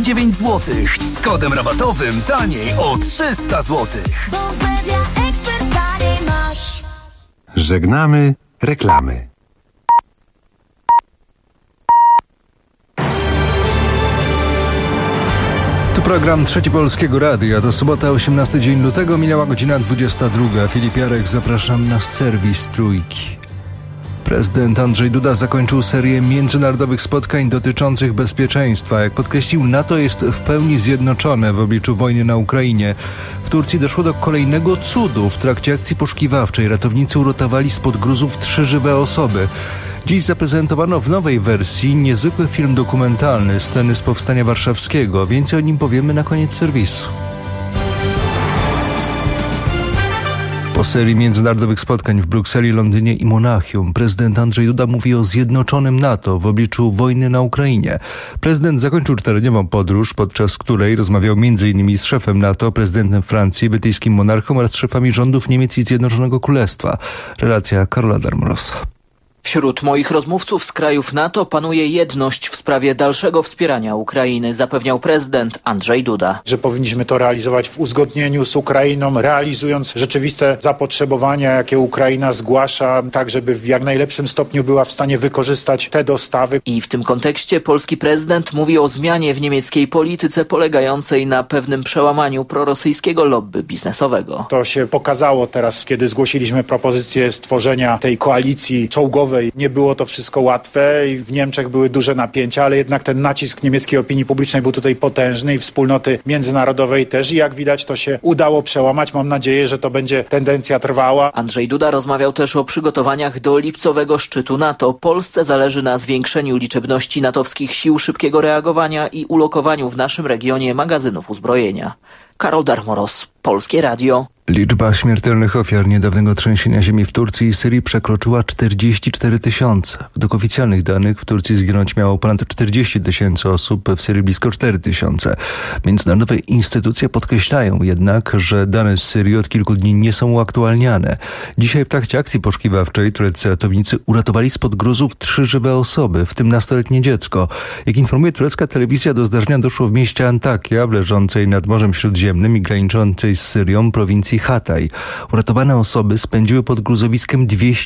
49 zł. Z kodem rabatowym taniej o 300 zł. Żegnamy reklamy. To program Trzeci Polskiego Radia. To sobota, 18 dzień lutego, minęła godzina 22. Filip Jarek, zapraszam na serwis Trójki. Prezydent Andrzej Duda zakończył serię międzynarodowych spotkań dotyczących bezpieczeństwa. Jak podkreślił, NATO jest w pełni zjednoczone w obliczu wojny na Ukrainie. W Turcji doszło do kolejnego cudu. W trakcie akcji poszukiwawczej ratownicy uratowali spod gruzów 3 żywe osoby. Dziś zaprezentowano w nowej wersji niezwykły film dokumentalny Sceny z Powstania Warszawskiego. Więcej o nim powiemy na koniec serwisu. Po serii międzynarodowych spotkań w Brukseli, Londynie i Monachium prezydent Andrzej Duda mówi o zjednoczonym NATO w obliczu wojny na Ukrainie. Prezydent zakończył 4-dniową podróż, podczas której rozmawiał m.in. z szefem NATO, prezydentem Francji, brytyjskim monarchą oraz szefami rządów Niemiec i Zjednoczonego Królestwa. Relacja Karola Darmorosa. Wśród moich rozmówców z krajów NATO panuje jedność w sprawie dalszego wspierania Ukrainy, zapewniał prezydent Andrzej Duda. Że powinniśmy to realizować w uzgodnieniu z Ukrainą, realizując rzeczywiste zapotrzebowania, jakie Ukraina zgłasza, tak żeby w jak najlepszym stopniu była w stanie wykorzystać te dostawy. I w tym kontekście polski prezydent mówi o zmianie w niemieckiej polityce polegającej na pewnym przełamaniu prorosyjskiego lobby biznesowego. To się pokazało teraz, kiedy zgłosiliśmy propozycję stworzenia tej koalicji czołgowej. Nie było to wszystko łatwe i w Niemczech były duże napięcia, ale jednak ten nacisk niemieckiej opinii publicznej był tutaj potężny i wspólnoty międzynarodowej też i jak widać to się udało przełamać. Mam nadzieję, że to będzie tendencja trwała. Andrzej Duda rozmawiał też o przygotowaniach do lipcowego szczytu NATO. Polsce zależy na zwiększeniu liczebności natowskich sił szybkiego reagowania i ulokowaniu w naszym regionie magazynów uzbrojenia. Karol Darmoros, Polskie Radio. Liczba śmiertelnych ofiar niedawnego trzęsienia ziemi w Turcji i Syrii przekroczyła 44 000. Według oficjalnych danych w Turcji zginąć miało ponad 40 000 osób, w Syrii blisko 4 000. Międzynarodowe instytucje podkreślają jednak, że dane z Syrii od kilku dni nie są uaktualniane. Dzisiaj w trakcie akcji poszukiwawczej tureccy ratownicy uratowali spod gruzów 3 żywe osoby, w tym nastoletnie dziecko. Jak informuje turecka telewizja, do zdarzenia doszło w mieście Antakya, w leżącej nad Morzem Śródziemnym i graniczącej z Syrią prowincji Hatay. Uratowane osoby spędziły pod gruzowiskiem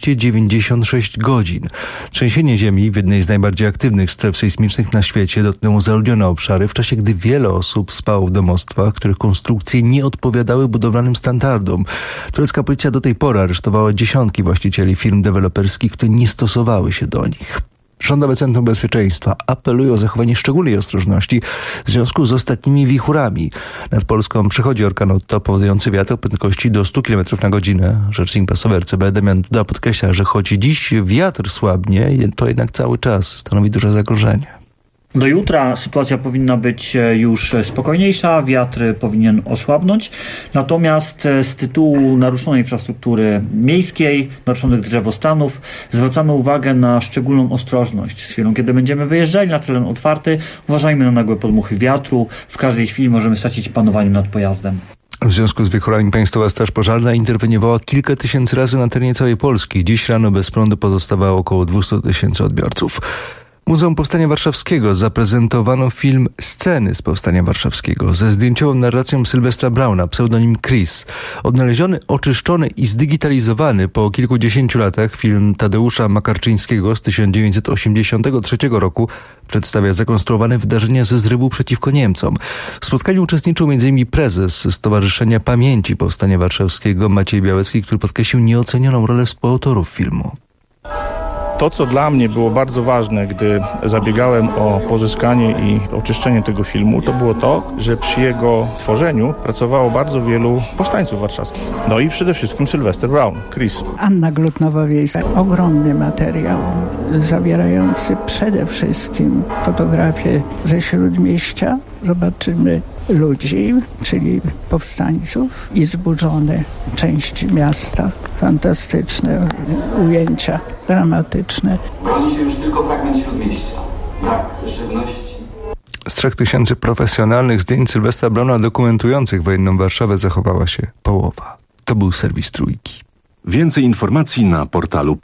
296 godzin. Trzęsienie ziemi w jednej z najbardziej aktywnych stref sejsmicznych na świecie dotknęło zaludnione obszary, w czasie gdy wiele osób spało w domostwach, których konstrukcje nie odpowiadały budowlanym standardom. Turecka policja do tej pory aresztowała dziesiątki właścicieli firm deweloperskich, które nie stosowały się do nich. Rządowe Centrum Bezpieczeństwa apeluje o zachowanie szczególnej ostrożności w związku z ostatnimi wichurami. Nad Polską przechodzi orkan Otto powodujący wiatr o prędkości do 100 km na godzinę. Rzecznik prasowy RCB Damian Duda podkreśla, że choć dziś wiatr słabnie, to jednak cały czas stanowi duże zagrożenie. Do jutra sytuacja powinna być już spokojniejsza, wiatr powinien osłabnąć, natomiast z tytułu naruszonej infrastruktury miejskiej, naruszonych drzewostanów zwracamy uwagę na szczególną ostrożność. Z chwilą, kiedy będziemy wyjeżdżali na teren otwarty, uważajmy na nagłe podmuchy wiatru, w każdej chwili możemy stracić panowanie nad pojazdem. W związku z wichurami Państwowa Straż Pożarna interweniowała kilka tysięcy razy na terenie całej Polski. Dziś rano bez prądu pozostawało około 200 000 odbiorców. Muzeum Powstania Warszawskiego zaprezentowano film Sceny z Powstania Warszawskiego ze zdjęciową narracją Sylwestra Brauna, pseudonim Chris. Odnaleziony, oczyszczony i zdigitalizowany po kilkudziesięciu latach film Tadeusza Makarczyńskiego z 1983 roku przedstawia zakonstruowane wydarzenia ze zrywu przeciwko Niemcom. W spotkaniu uczestniczył m.in. prezes Stowarzyszenia Pamięci Powstania Warszawskiego Maciej Białecki, który podkreślił nieocenioną rolę współautorów filmu. To, co dla mnie było bardzo ważne, gdy zabiegałem o pozyskanie i oczyszczenie tego filmu, to było to, że przy jego tworzeniu pracowało bardzo wielu powstańców warszawskich. No i przede wszystkim Sylwester Braun, Chris. Anna Glutnowa-Wiejska. Ogromny materiał zawierający przede wszystkim fotografię ze Śródmieścia. Zobaczymy ludzi, czyli powstańców i zburzone części miasta. Fantastyczne ujęcia, dramatyczne. Broni się już tylko fragment Śródmieścia. Brak żywności. Z 3000 profesjonalnych zdjęć Sylwestra Brauna dokumentujących wojenną Warszawę zachowała się połowa. To był serwis Trójki. Więcej informacji na portalu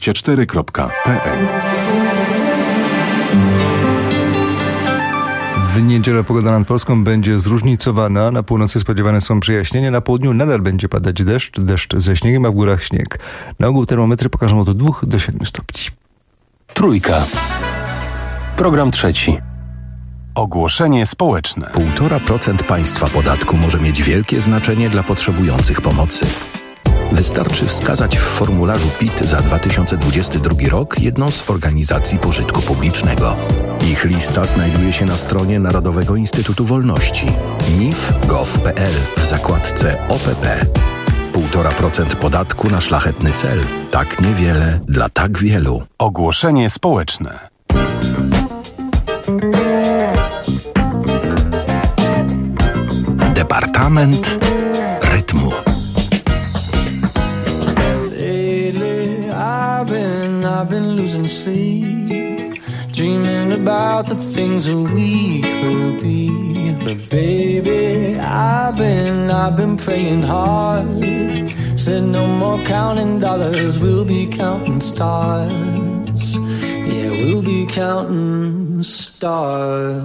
polskieradio24.pl. W niedzielę pogoda nad Polską będzie zróżnicowana. Na północy spodziewane są przejaśnienia, na południu nadal będzie padać deszcz ze śniegiem, a w górach śnieg. Na ogół termometry pokażą od 2 do 7 stopni. Trójka. Program trzeci. Ogłoszenie społeczne. 1,5% państwa podatku może mieć wielkie znaczenie dla potrzebujących pomocy. Wystarczy wskazać w formularzu PIT za 2022 rok jedną z organizacji pożytku publicznego. Ich lista znajduje się na stronie Narodowego Instytutu Wolności mif.gov.pl w zakładce OPP. 1,5% podatku na szlachetny cel. Tak niewiele dla tak wielu. Ogłoszenie społeczne. Departament rytmu. I've been losing sleep, dreaming about the things that we could be. But baby, I've been praying hard. Said no more counting dollars, we'll be counting stars. Yeah, we'll be counting stars.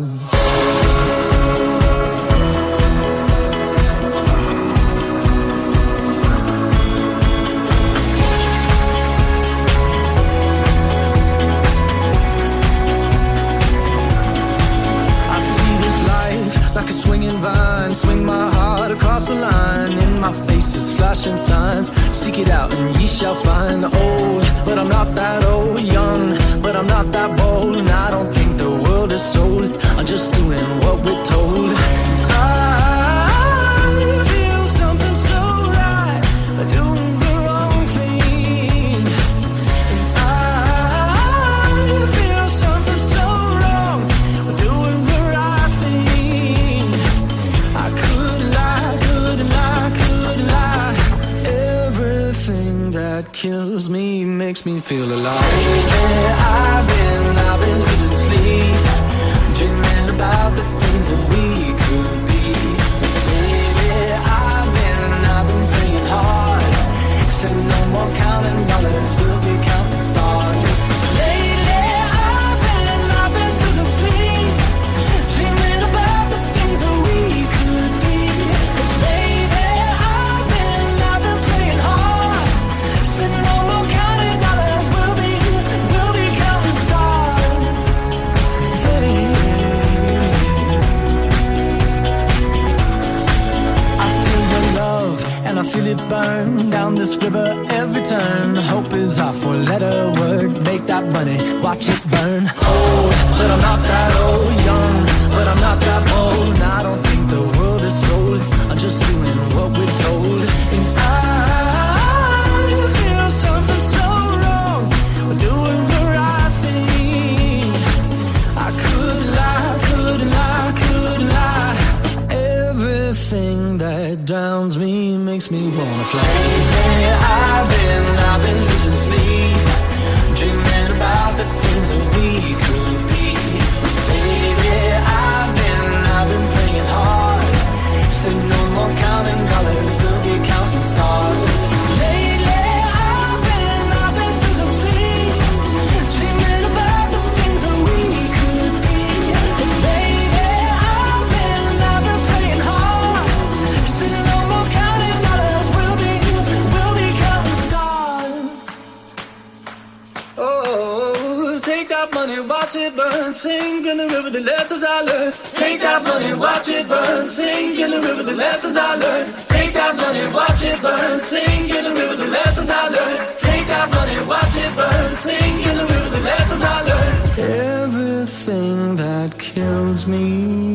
Like a swinging vine, swing my heart across the line. In my face is flashing signs. Seek it out and ye shall find. Old, but I'm not that old. Young, but I'm not that bold. And I don't think the world is sold. I'm just doing what we're told. I feel something so right, doing the wrong thing. And I feel something so wrong, doing the right thing. I could lie, could lie, could lie. Everything that kills me makes me feel alive. Yeah, I've been losing sleep, dreaming about the things that we could be. Baby, I've been praying hard. Said no more counting dollars, we'll be counting stars. Lately, I've been losing sleep, dreaming about the things that we could be. Baby, I've been praying hard. Said no more counting dollars, we'll be counting stars. Hey. I feel the love and I feel it burn down this river every turn. Hope is our four-letter word. Make that money, watch it burn. Old, but I'm not that old. Young, but I'm not that bold. And I don't think the world is sold. I'm just doing what we're told. And I feel something so wrong, doing the right thing. I could lie, could lie, could lie. Everything that drowns me makes me wanna fly. Yeah, I've been losing sleep, dreaming about the things that we could be. Baby, I've been praying hard. Said no more counting dollars, we'll be counting stars. Lately, I've been losing sleep, dreaming about the things that we could be. Baby, I've been praying hard. Said no more counting dollars, we'll be counting stars. Oh, take that money, watch it burn, sink in the river, the lessons I learned. Take that money, watch it burn, sink in the river, the lessons I learned. Take that money, watch it burn, sink in the river, the lessons I learned. Take that money, watch it burn, sink in the river, the lessons I learned. Everything that kills me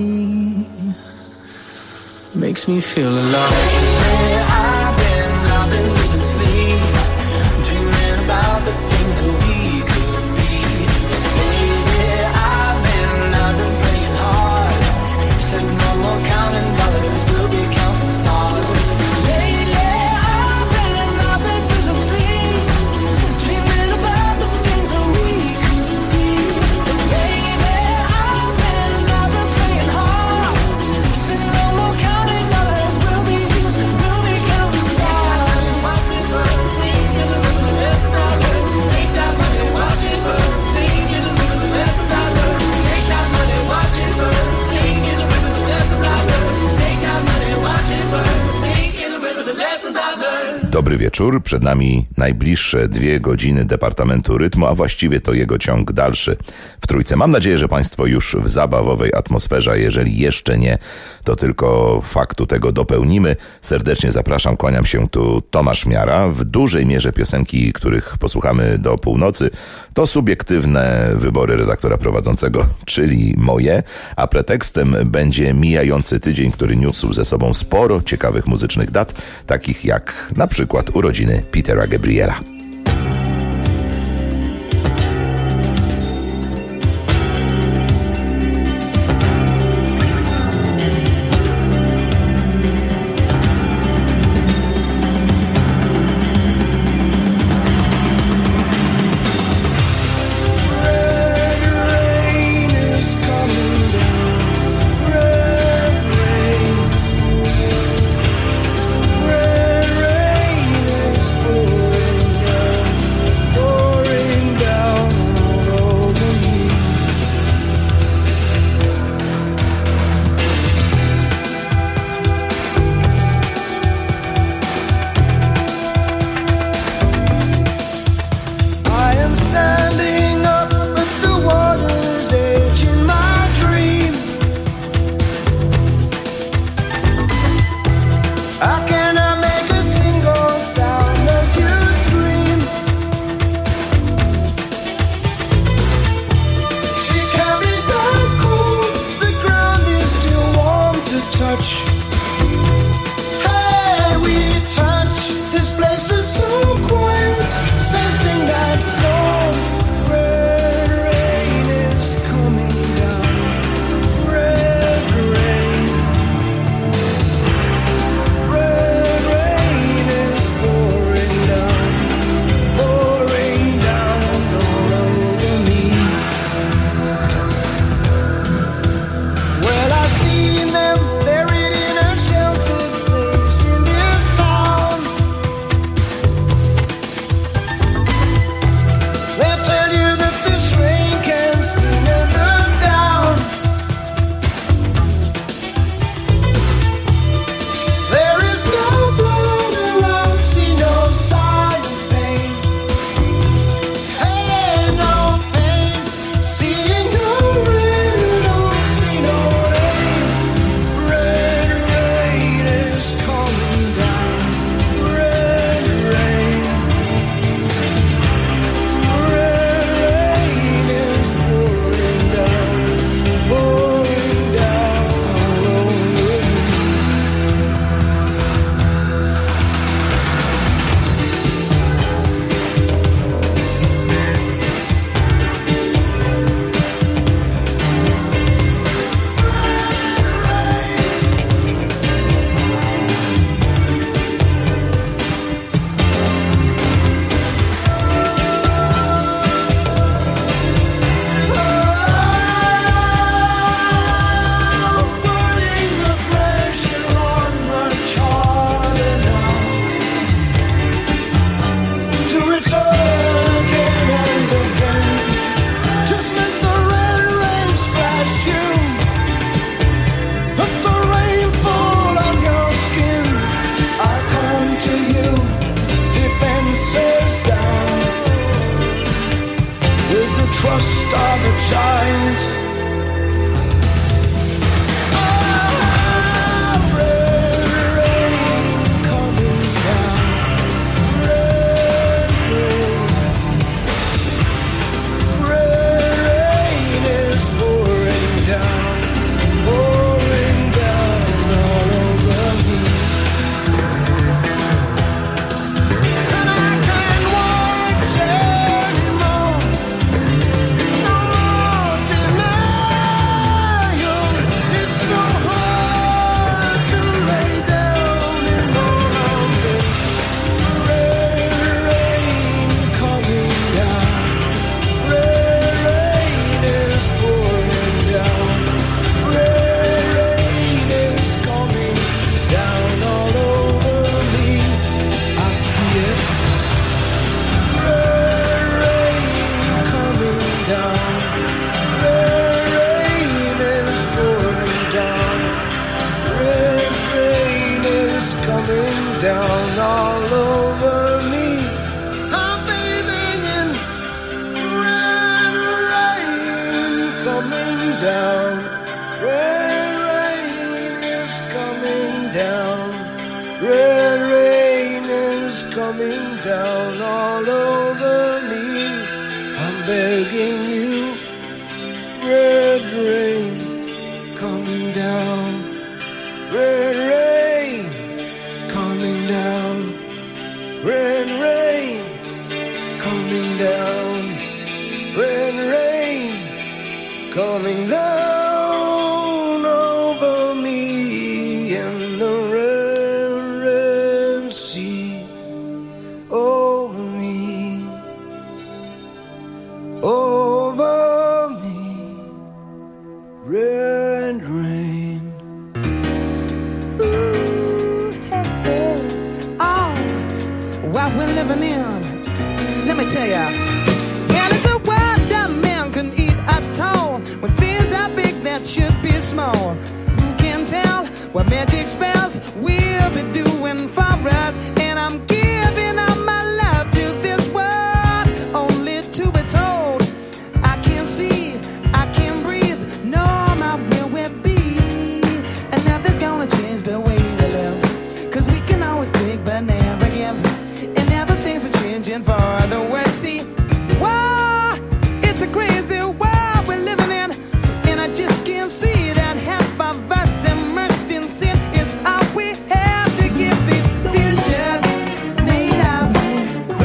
makes me feel alive. Yeah, I've been losing sleep, dreaming about the things that we could be. Baby, I've been praying hard. Said no more counting dollars, we'll be counting stars. Lately, I've been losing sleep, dreaming about the things that we could be. Baby, I've been praying hard. Said no more counting dollars, we'll be counting stars. Dobry wieczór. Przed nami najbliższe 2 godziny Departamentu Rytmu, a właściwie to jego ciąg dalszy w Trójce. Mam nadzieję, że Państwo już w zabawowej atmosferze, a jeżeli jeszcze nie, to tylko faktu tego dopełnimy. Serdecznie zapraszam, kłaniam się tu Tomasz Miara. W dużej mierze piosenki, których posłuchamy do północy, to subiektywne wybory redaktora prowadzącego, czyli moje, a pretekstem będzie mijający tydzień, który niósł ze sobą sporo ciekawych muzycznych dat, takich jak na przykład urodziny Petera Gabriela. Well, I've seen them, they're written coming down. Red rain coming down. Red rain coming down. Red rain coming down over me in the red, red sea. Over me, over me, red rain. Ooh, hey, hey. Oh, what we're living in, let me tell ya. And it's a world that man can eat at all. When things are big that should be small. Who can tell what magic spells we'll be doing for us? And I'm giving up my love to this world, only to be told I can't see, I can't breathe, no, my will will be. And nothing's gonna change the way we live, 'cause we can always take but never give. And now the things are changing for the worse. See, whoa, it's a crazy world we're living in, and I just can't see that half of us immersed in sin is all we have to give. These futures made of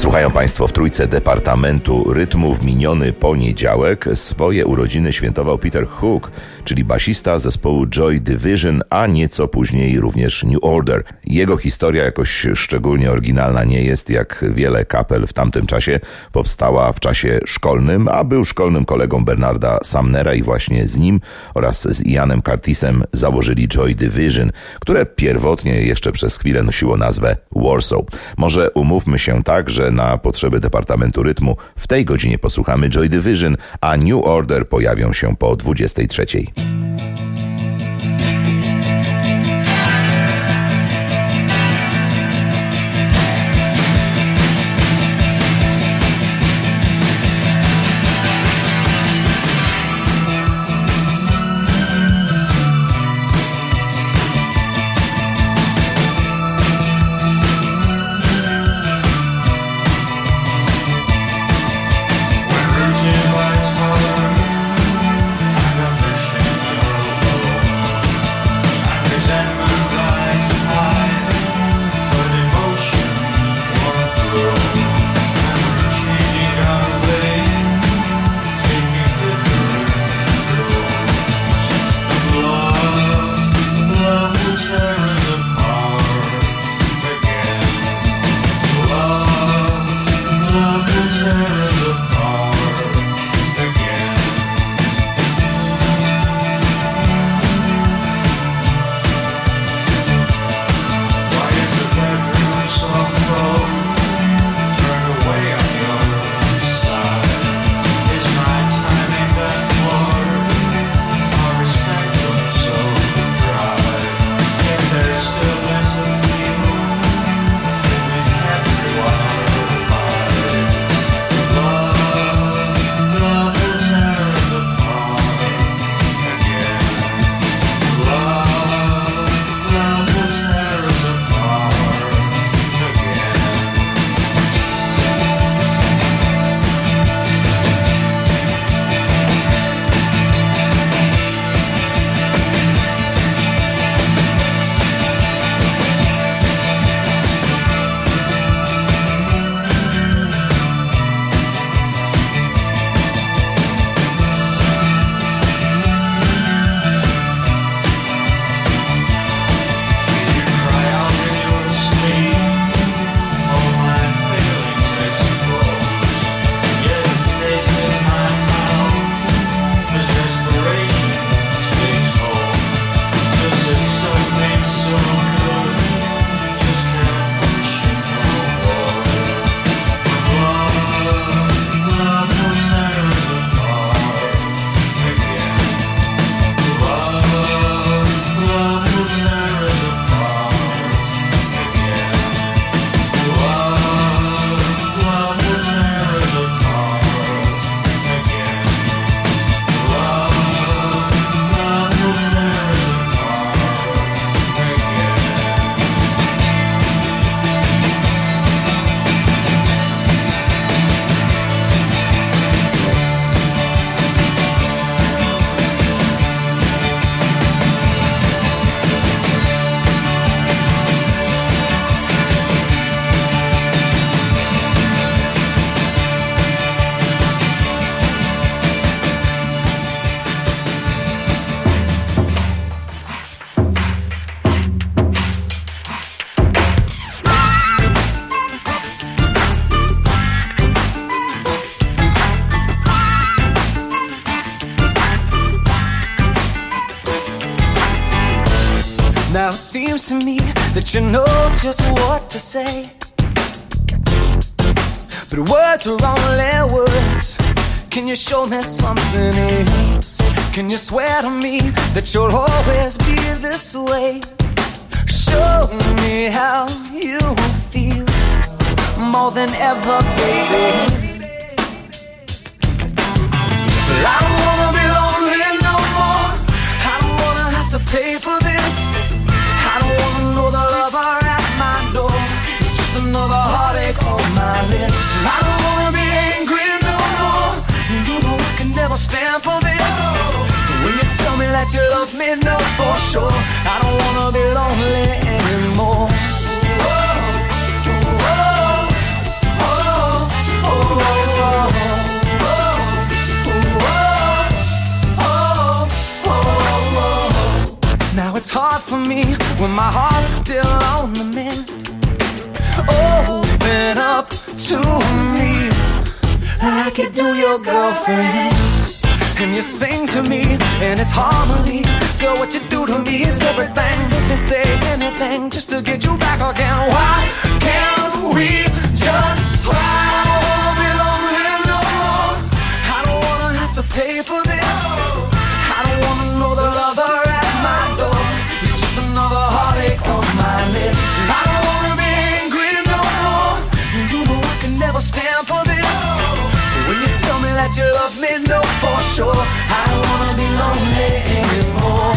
Słuchają Państwo w Trójce Departamentu Rytmu. W miniony poniedziałek swoje urodziny świętował Peter Hook, czyli basista zespołu Joy Division, a nieco później również New Order. Jego historia jakoś szczególnie oryginalna nie jest, jak wiele kapel w tamtym czasie powstała w czasie szkolnym, a był szkolnym kolegą Bernarda Sumnera i właśnie z nim oraz z Ianem Curtisem założyli Joy Division, które pierwotnie jeszcze przez chwilę nosiło nazwę Warsaw. Może umówmy się tak, że na potrzeby Departamentu Rytmu w tej godzinie posłuchamy Joy Division, a New Order pojawią się po 23. Now it seems to me that you know just what to say, but words are only words. Can you show me something else? Can you swear to me that you'll always be this way? Show me how you feel more than ever, baby. But I don't wanna be lonely no more. I don't wanna have to pay for this. I don't wanna know the lover at my door. It's just another heartache on my list. I don't wanna be angry no more. You know I can never stand for this. So when you tell me that you love me, know for sure I don't wanna be lonely anymore. Oh, oh, oh, oh. when my heart's still on the mend. Open up to me like you do your girlfriends, and you sing to me, and it's harmony. Girl, what you do to me is everything. Make me say anything just to get you back again. Why can't we just try? I don't wanna be lonely no more. I don't wanna have to pay for this. I don't wanna know the lover at my door. It's just another heartache on my list. I don't wanna be angry no more. You know I can never stand for this. So when you tell me that you love me, know for sure I don't wanna be lonely anymore.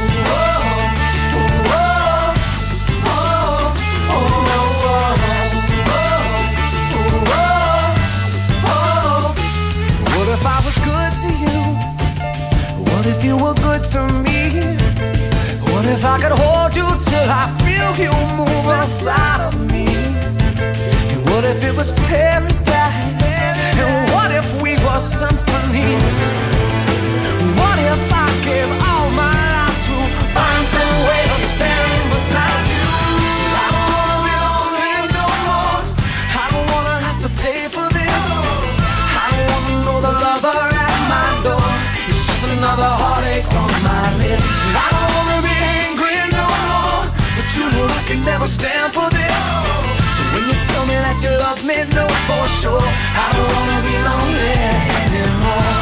What if I was good to you? What if you were good to me? What if I could hold you till I feel you move inside of me? And what if it was paradise? And what if we were symphonies? What if I gave all my life to find some way to stand beside you? I don't wanna be lonely no more. I don't wanna have to pay for this. I don't wanna know the lover at my door. It's just another heartache on my list. I don't wanna be angry no more, but you know I can never stand for this. So when you tell me that you love me, know for sure I don't wanna be lonely anymore.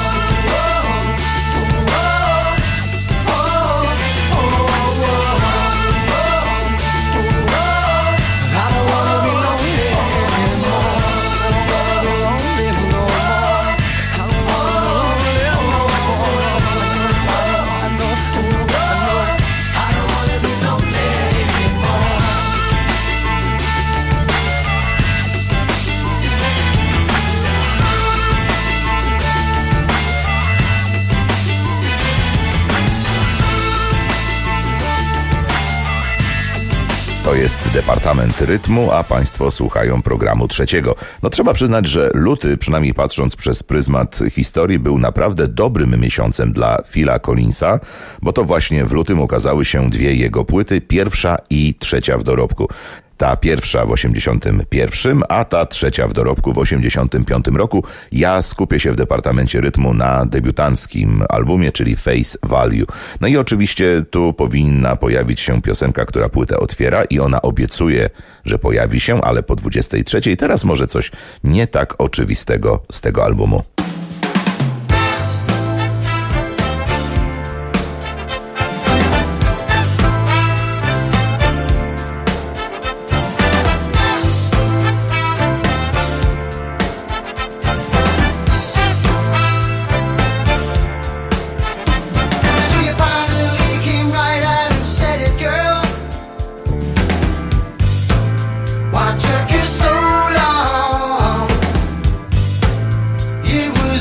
To jest Departament Rytmu, a Państwo słuchają programu trzeciego. No trzeba przyznać, że luty, przynajmniej patrząc przez pryzmat historii, był naprawdę dobrym miesiącem dla Phila Collinsa, bo to właśnie w lutym ukazały się dwie jego płyty, pierwsza i trzecia w dorobku. Ta pierwsza w 81, a ta trzecia w dorobku w 85 roku. Ja skupię się w Departamencie Rytmu na debiutanckim albumie, czyli Face Value. No i oczywiście tu powinna pojawić się piosenka, która płytę otwiera i ona obiecuje, że pojawi się, ale po 23. Teraz może coś nie tak oczywistego z tego albumu. Why took you so long?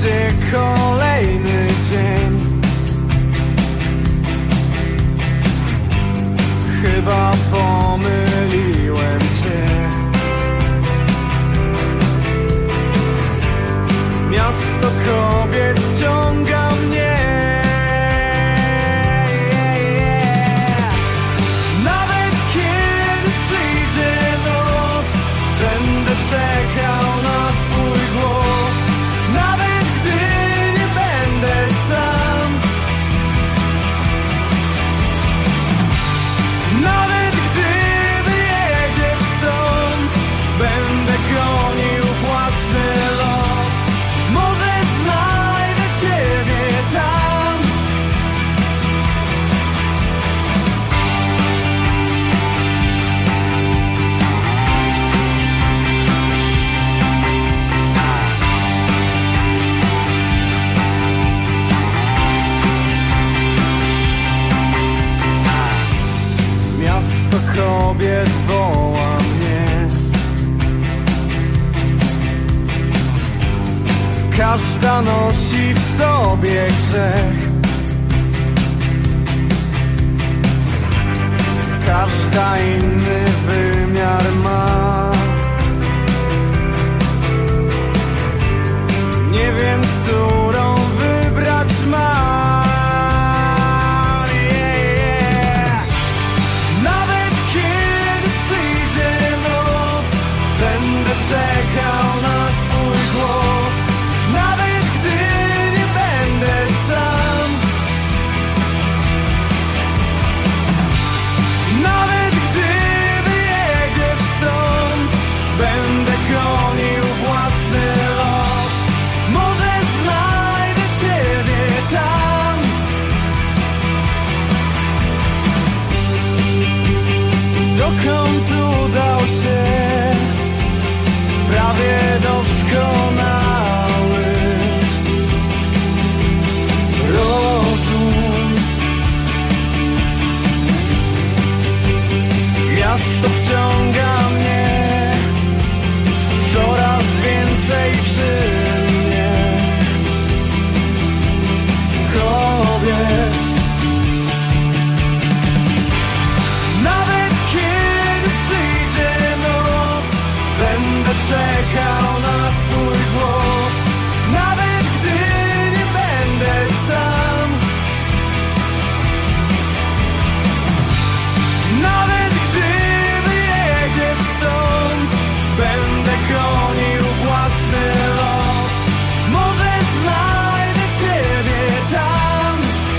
się kolejny dzień. Chyba pomyliłem cię. Miasto kobiet ciąga mnie. Nawet kiedy przyjdzie noc, będę czekał na twój głos. Nawet gdy nie będę sam, nawet gdy wyjedziesz stąd, będę gonił własny los. Może znajdę ciebie tam. Miasto kobiet woła mnie. Każda nosi w sobie grzech. Każda inny wymiar ma. Nie wiem, którą wybrać mam. Nawet kiedy przyjdzie noc, będę czekał na twój głos. Nawet gdy nie będę sam, nawet gdy wyjedziesz stąd, będę gonił własny los. Może znajdę ciebie tam. Dokąd udał się prawie doskonały rozum. Miasto wciąga mnie, coraz więcej przy mnie kobiet. Nawet kiedy przyjdzie noc, będę czekał na twój głos. Nawet gdy nie będę sam, nawet gdy wyjedziesz stąd, będę gonił własny los. Może znajdę ciebie tam.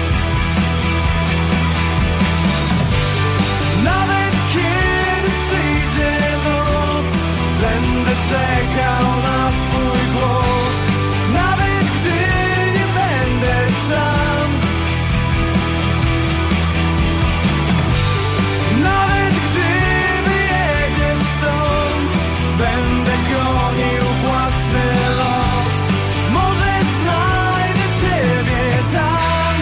Nawet kiedy przyjdzie noc, będę czekał na twój głos. Nawet gdy nie będę sam, nawet gdy wyjedziesz stąd, będę gonił własny los. Może znajdę ciebie tam.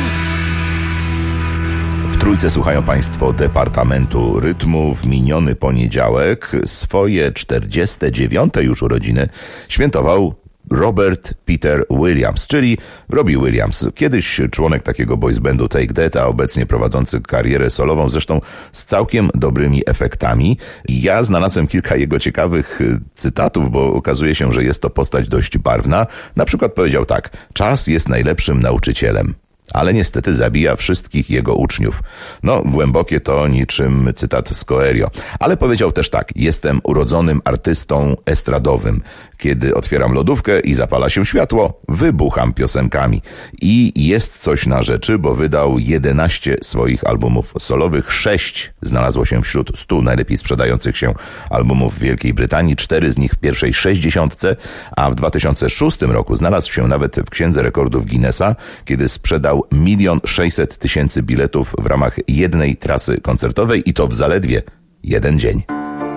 W Trójce słuchają Państwo Departamentu Rytmu. W miniony poniedziałek swoje 49. już urodziny świętował Robert Peter Williams, czyli Robbie Williams. Kiedyś członek takiego boys bandu Take That, a obecnie prowadzący karierę solową, zresztą z całkiem dobrymi efektami. Ja znalazłem kilka jego ciekawych cytatów, bo okazuje się, że jest to postać dość barwna. Na przykład powiedział tak: czas jest najlepszym nauczycielem, ale niestety zabija wszystkich jego uczniów. No, głębokie to niczym cytat z Coelho. Ale powiedział też tak: jestem urodzonym artystą estradowym. Kiedy otwieram lodówkę i zapala się światło, wybucham piosenkami. I jest coś na rzeczy, bo wydał 11 swoich albumów solowych. 6 znalazło się wśród 100 najlepiej sprzedających się albumów w Wielkiej Brytanii. 4 z nich w pierwszej 60, a w 2006 roku znalazł się nawet w Księdze Rekordów Guinnessa, kiedy sprzedał 1 600 000 biletów w ramach jednej trasy koncertowej i to w zaledwie jeden dzień.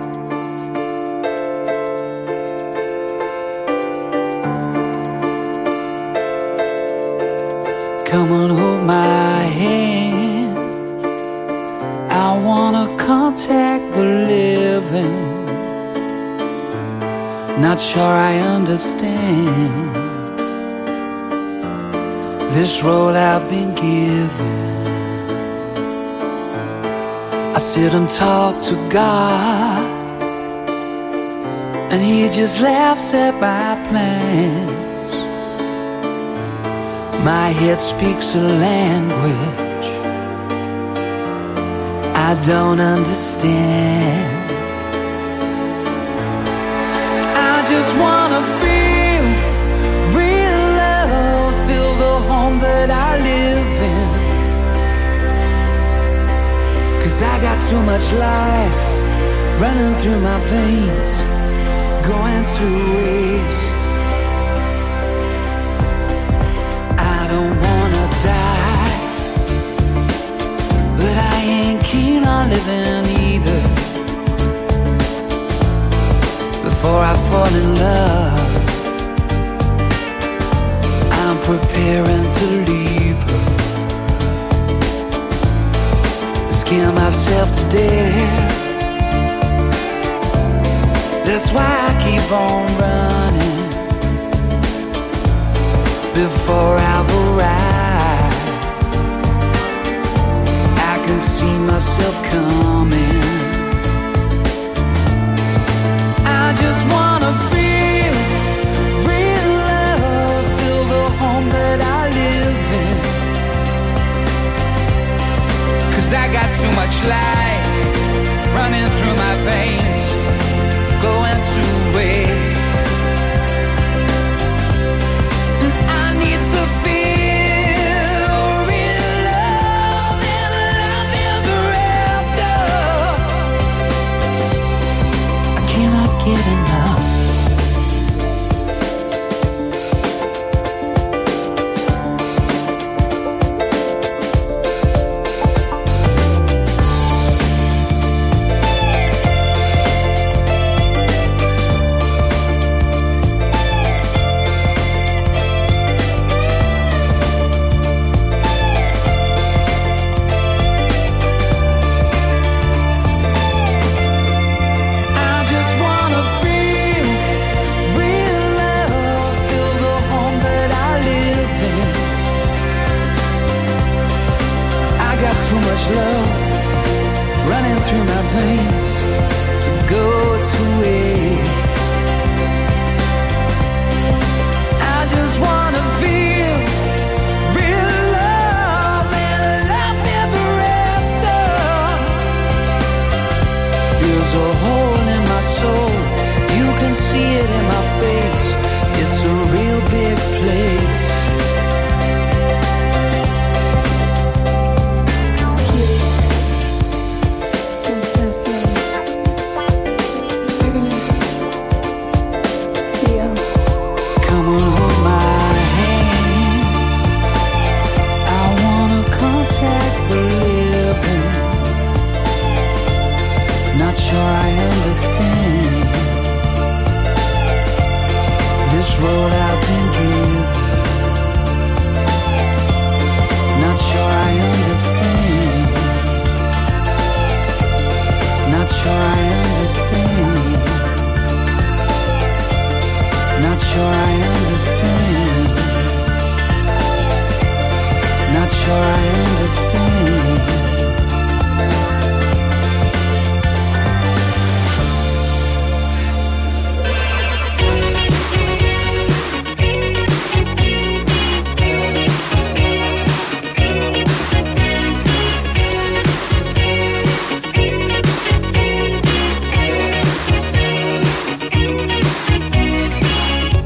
Come on, hold my hand. I wanna contact the living. Not sure I understand this road I've been given. I sit and talk to God, and He just laughs at my plans. My head speaks a language I don't understand. I just wanna feel real love, feel the home that I live in. 'Cause I got too much life running through my veins, going to waste. I don't wanna die, but I ain't keen on living either. Before I fall in love, I'm preparing to leave her. Scare myself to death. That's why I keep on running. Before I've arrived, I can see myself coming. I just wanna feel real love, feel the home that I live in. 'Cause I got too much life running through my veins, going to waste. And I need to feel real love and love ever after. I cannot get enough. Love running through my veins to go to waste. I just wanna feel real love and love ever after. There's a hole in my soul, you can see it in my face. It's a real big place.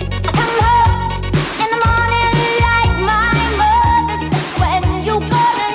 Come home in the morning like my mother says, when you gonna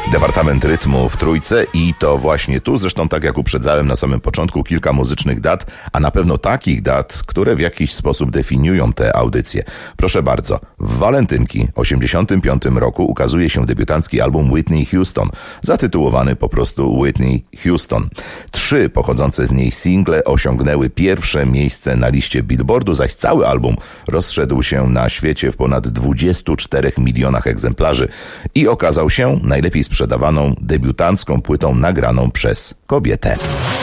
Departament Rytmu w Trójce i to właśnie tu, zresztą tak jak uprzedzałem na samym początku, kilka muzycznych dat, a na pewno takich dat, które w jakiś sposób definiują te audycje. Proszę bardzo, w walentynki w 1985 roku ukazuje się debiutancki album Whitney Houston, zatytułowany po prostu Whitney Houston. 3 pochodzące z niej single osiągnęły pierwsze miejsce na liście Billboardu, zaś cały album rozszedł się na świecie w ponad 24 milionach egzemplarzy i okazał się najlepiej sprzedawaną debiutancką płytą nagraną przez kobietę.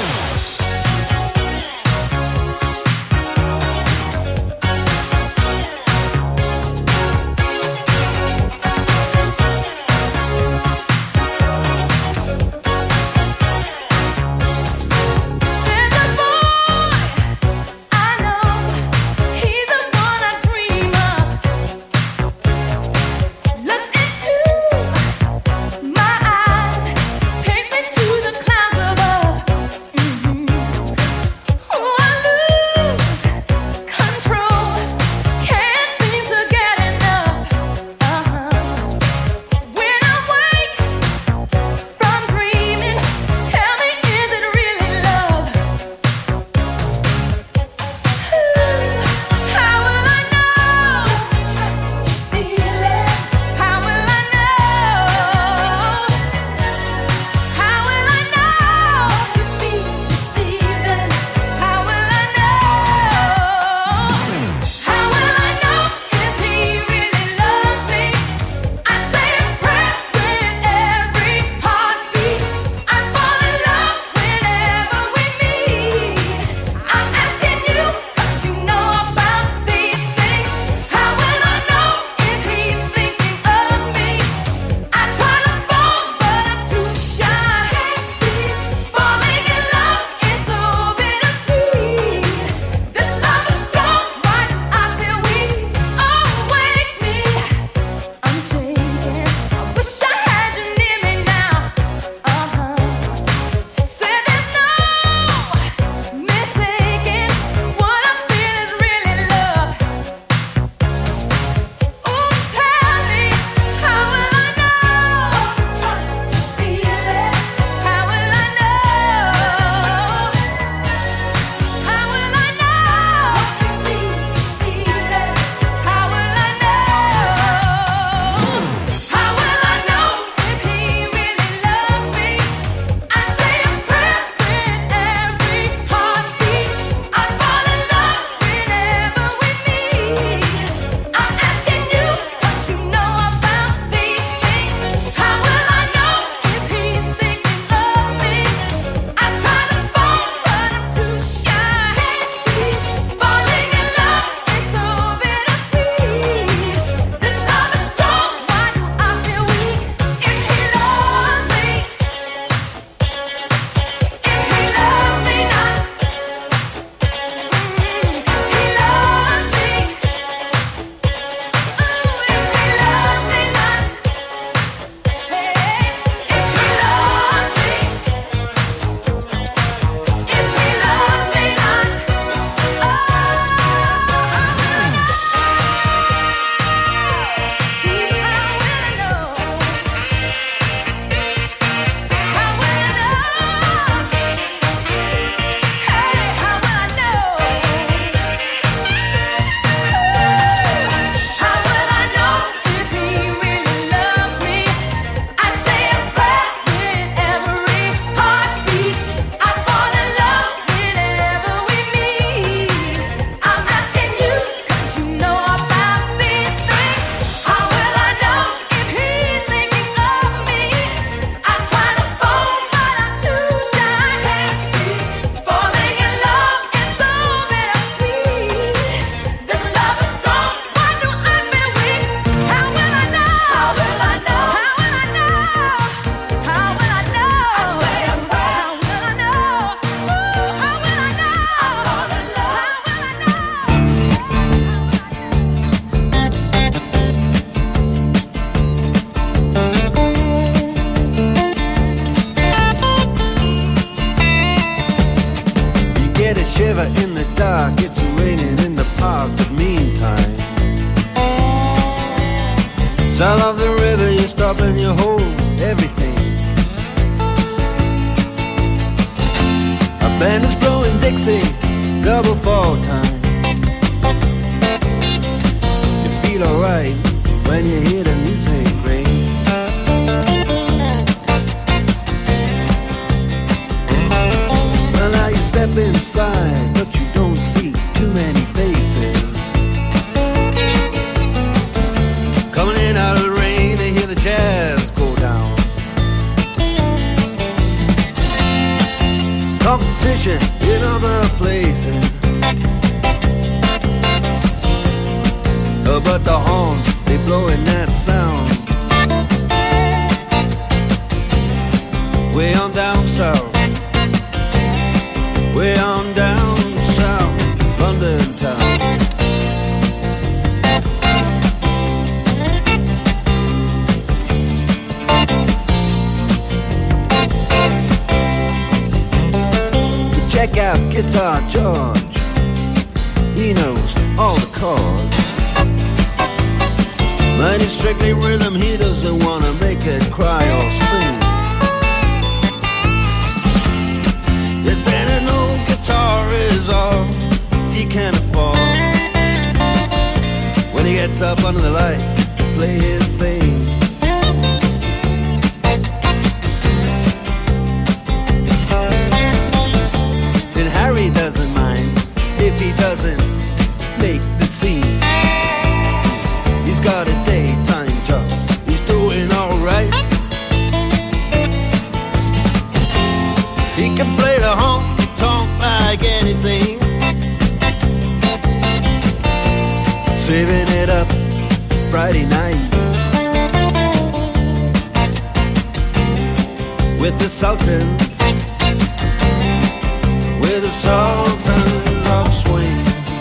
shiver in the dark, it's raining in the park, but meantime, sound of the river, you stop and you hold everything Band is blowing Dixie, double fall time. You feel alright when you hear the music ring. Well, now you step inside, but you don't see too many faces. Coming in out of the rain, they hear the jazz go down. Competition in other places, but the horns, they blowing that sound. Way on down south, way on down south, London town. Check out Guitar George, he knows all the chords. But it's strictly rhythm, he doesn't wanna make it cry or sing. If then an old guitar is all he can afford, when he gets up under the lights to play his thing. And Harry doesn't mind if he doesn't make the scene. He's got a daytime job, he's doing alright. He can play the honky-tonk like anything, saving it up Friday night with the Sultans, with the Sultans of Swing.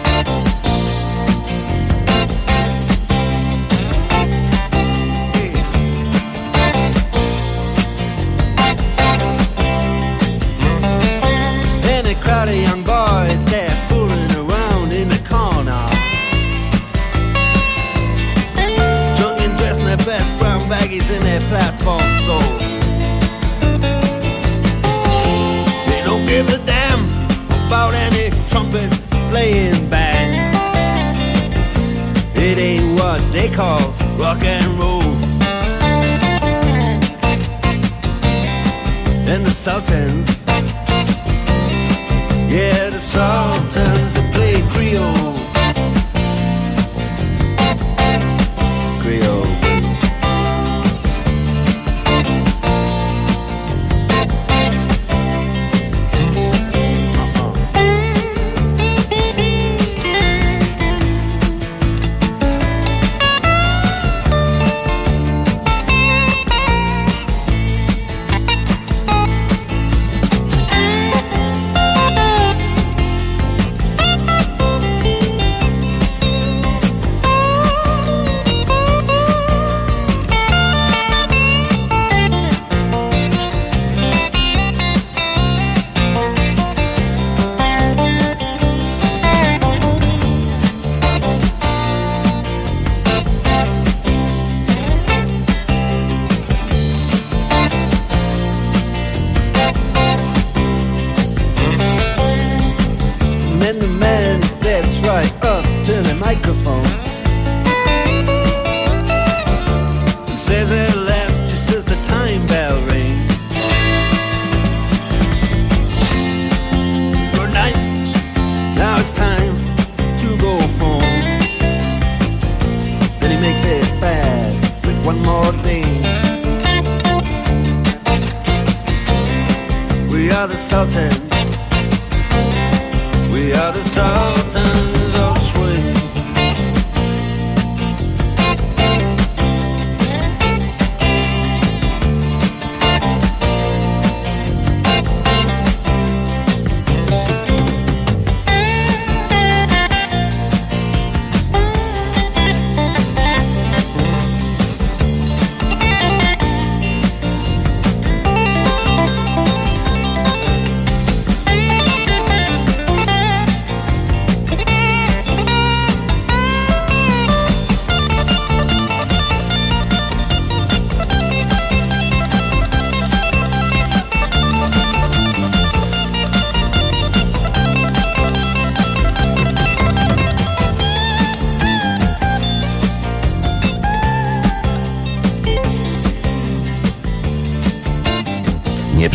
Crowd of young boys, they're fooling around in the corner, drunk and dressed in their best brown baggies in their platform soles. They don't give a damn about any trumpet playing band. It ain't what they call rock and roll. And the Sultans, yeah, the Sultans, they play Creole. Creole.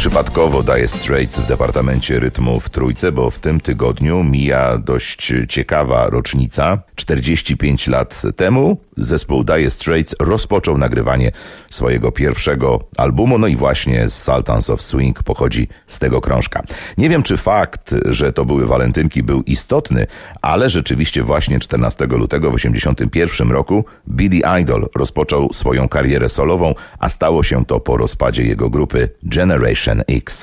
nieprzypadkowo Dire Straits w Departamencie Rytmu w Trójce, bo w tym tygodniu mija dość ciekawa rocznica. 45 lat temu zespół Dire Straits rozpoczął nagrywanie swojego pierwszego albumu, no i właśnie Sultans of Swing pochodzi z tego krążka. Nie wiem, czy fakt, że to były walentynki, był istotny, ale rzeczywiście właśnie 14 lutego w 1981 roku Billy Idol rozpoczął swoją karierę solową, a stało się to po rozpadzie jego grupy Generation X.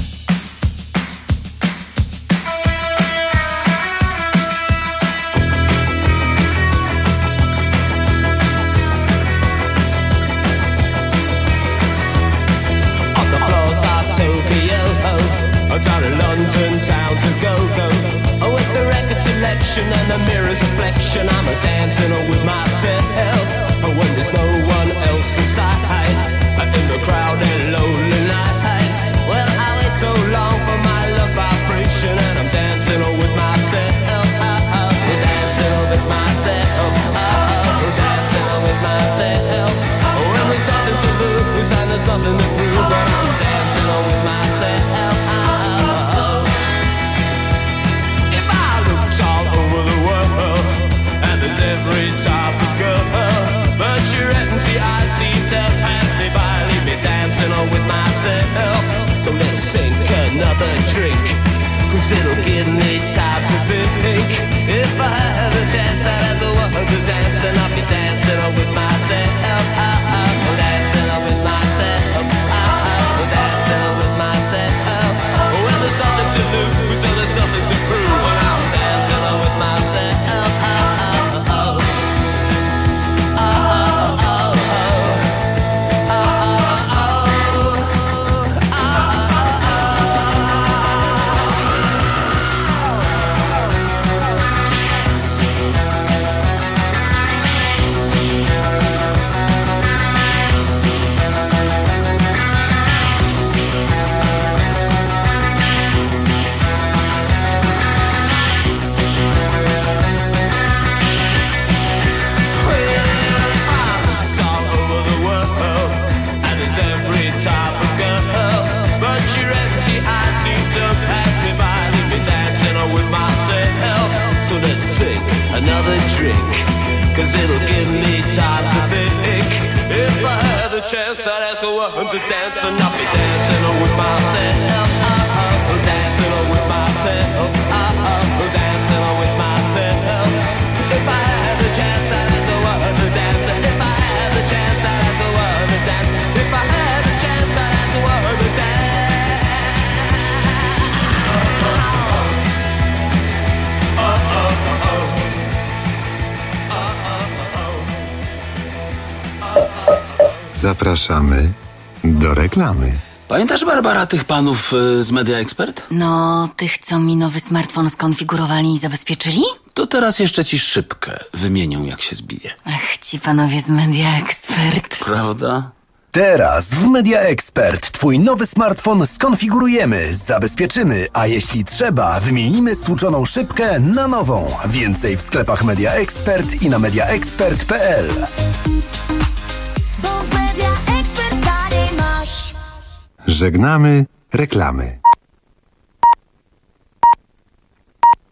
Down in London town to go with the record selection and the mirror's reflection. I'm a dancing with myself when there's no one else inside in the crowded lonely night. Well, I wait so long for my love vibration and I'm dancing with myself. Dancing with myself. Dancing with myself. When there's nothing to lose and there's nothing to prove, but I'm dancing with myself. Every type of girl, but your empty eyes seem to pass me by, leave me dancing on with myself. So let's sink another drink, cause it'll give me time to think. If I had a chance, I'd ask a woman to dance, and I'll be dancing on with myself. Dancing on with myself. Dancing on with myself. When there's nothing to lose and there's nothing to prove, and I'm dancing on with myself. Another drink, cause it'll give me time to think. If I had the chance, I'd ask a woman to dance, and I'll be dancing with myself. Dancing with myself. Dancing with myself. If I had the chance, I'd ask a woman to dance. If I had the chance, I'd ask a woman to dance. If I had the chance, I'd ask a woman to dance. Zapraszamy do reklamy. Pamiętasz, Barbara, tych panów z Media Expert? No, tych, co mi nowy smartfon skonfigurowali i zabezpieczyli? To teraz jeszcze ci szybkę wymienią, jak się zbije. Ach, ci panowie z Media Expert. Prawda? Teraz w Media Expert twój nowy smartfon skonfigurujemy, zabezpieczymy, a jeśli trzeba, wymienimy stłuczoną szybkę na nową. Więcej w sklepach Media Expert i na mediaexpert.pl. Żegnamy reklamy.